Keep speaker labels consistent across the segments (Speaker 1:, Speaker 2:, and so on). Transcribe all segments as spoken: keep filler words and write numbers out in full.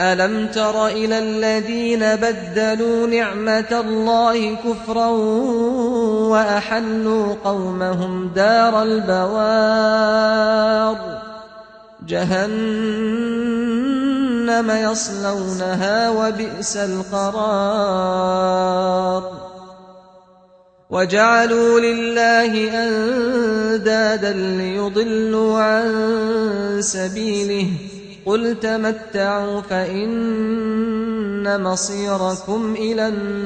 Speaker 1: ألم تر إلى الذين بدلوا نعمة الله كفرا وأحلوا قومهم دار البوار جهنم يصلونها وبئس القرار وجعلوا لله أندادا ليضلوا عن سبيله قل تمتعوا فإن مصيركم إلى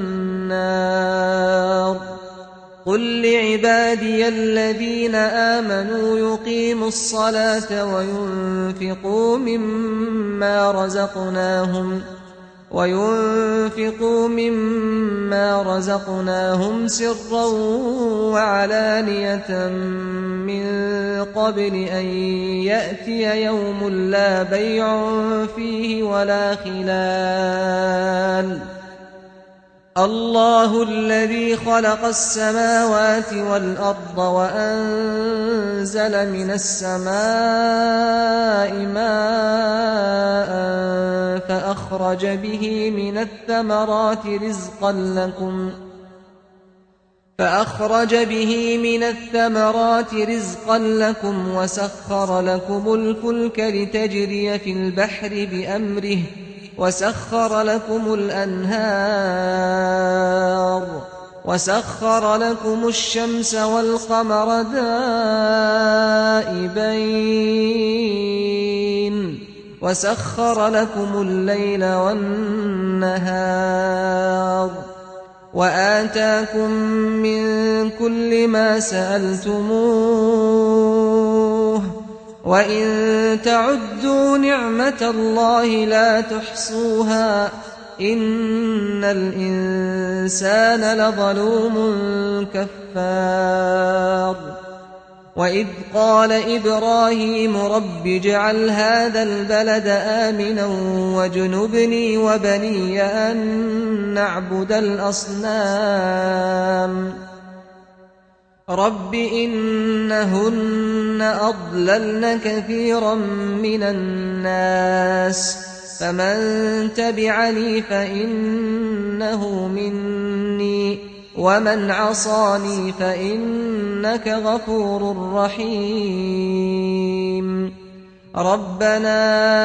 Speaker 1: النار قل لعبادي الذين آمنوا يقيموا الصلاة وينفقوا مما رزقناهم وينفقوا مما رزقناهم سرا وعلانية من قبل أن يأتي يوم لا بيع فيه ولا خلال الله الذي خلق السماوات والأرض وأنزل من السماء ماء فأخرج به من الثمرات رزقا لكم فأخرج به من الثمرات رزقا لكم وسخر لكم الفلك لتجري في البحر بأمره وسخر لكم الأنهار وسخر لكم الشمس والقمر دائبين وسخر لكم الليل والنهار وآتاكم من كل ما سألتموه وإن تعدوا نعمة الله لا تحصوها إن الإنسان لظلوم كفار وإذ قال إبراهيم رب اجعل هذا البلد آمنا واجنبني وبني أن نعبد الأصنام رب إنهن أضللن كثيرا من الناس فمن تبعني فإنه مني ومن عصاني فإنك غفور رحيم ربنا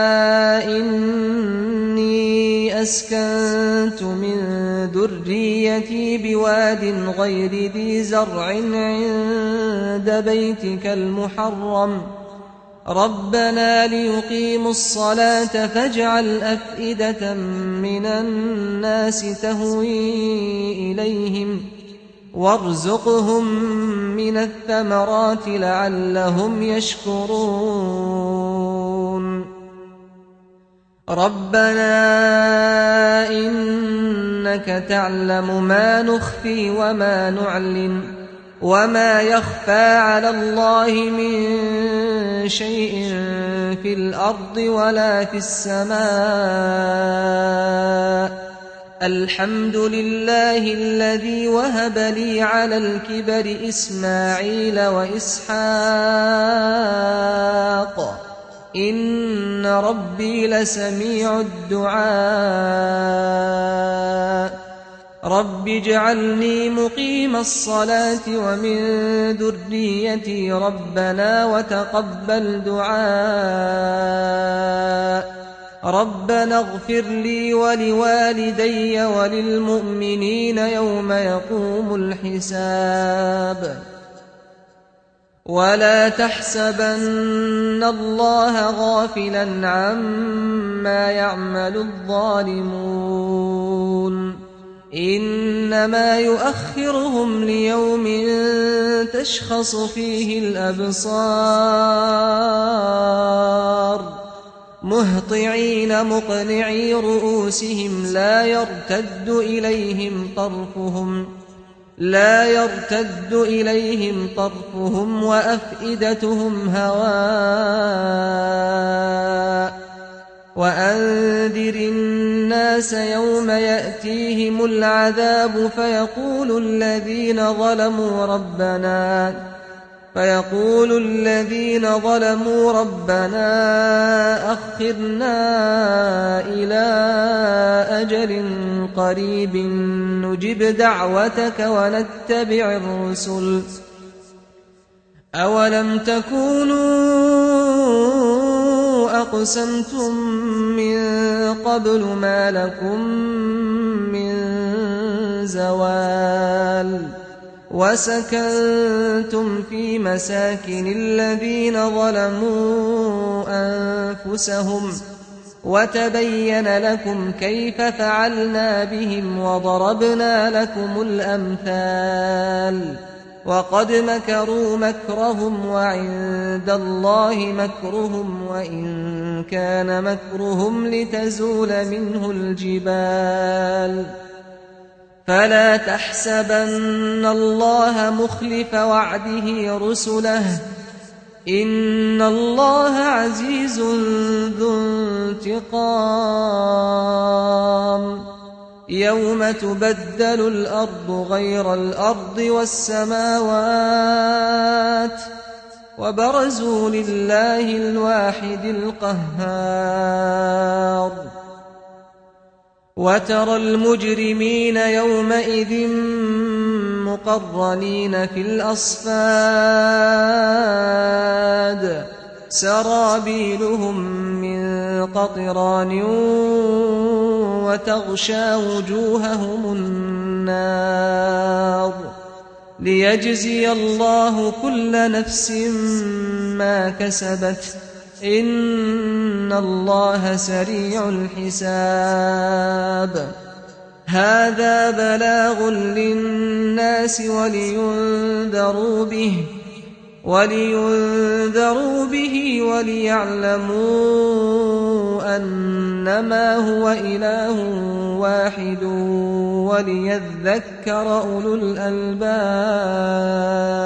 Speaker 1: إني أسكنت من ذريتي بواد غير ذي زرع عند بيتك المحرم ربنا ليقيموا الصلاة فاجعل أفئدة من الناس تهوي إليهم وارزقهم من الثمرات لعلهم يشكرون ربنا إنك تعلم ما نخفي وما نعلن وما يخفى على الله من شيء في الأرض ولا في السماء الحمد لله الذي وهب لي على الكبر إسماعيل وإسحاق إن ربي لسميع الدعاء رب اجعلني مقيم الصلاة ومن ذريتي ربنا وتقبل دعاء ربنا اغفر لي ولوالدي وللمؤمنين يوم يقوم الحساب ولا تحسبن الله غافلا عما يعمل الظالمون إنما يؤخرهم ليوم تشخص فيه الأبصار مهطعين مقنعي رؤوسهم لا يرتد إليهم طرفهم لا يرتد إليهم طرفهم وأفئدتهم هواء وأنذر الناس يوم يأتيهم العذاب فيقول الذين ظلموا ربنا فيقول الذين ظلموا ربنا أخرنا إلى أجل قريب نجب دعوتك ونتبع الرسل أولم تكونوا أقسمتم من قبل ما لكم من زوال وسكنتم في مساكن الذين ظلموا أنفسهم وتبين لكم كيف فعلنا بهم وضربنا لكم الأمثال وقد مكروا مكرهم وعند الله مكرهم وإن كان مكرهم لتزول منه الجبال فلا تحسبن الله مخلف وعده رسله إن الله عزيز ذو انتقام يوم تبدل الأرض غير الأرض والسماوات وبرزوا لله الواحد القهار وترى المجرمين يومئذ مقرنين في الأصفاد سرابيلهم من قطران وتغشى وجوههم النار ليجزي الله كل نفس ما كسبت إن الله سريع الحساب هذا بلاغ للناس ولينذروا به ولينذروا به وليعلموا أنما هو إله واحد وليذكر أولو الألباب.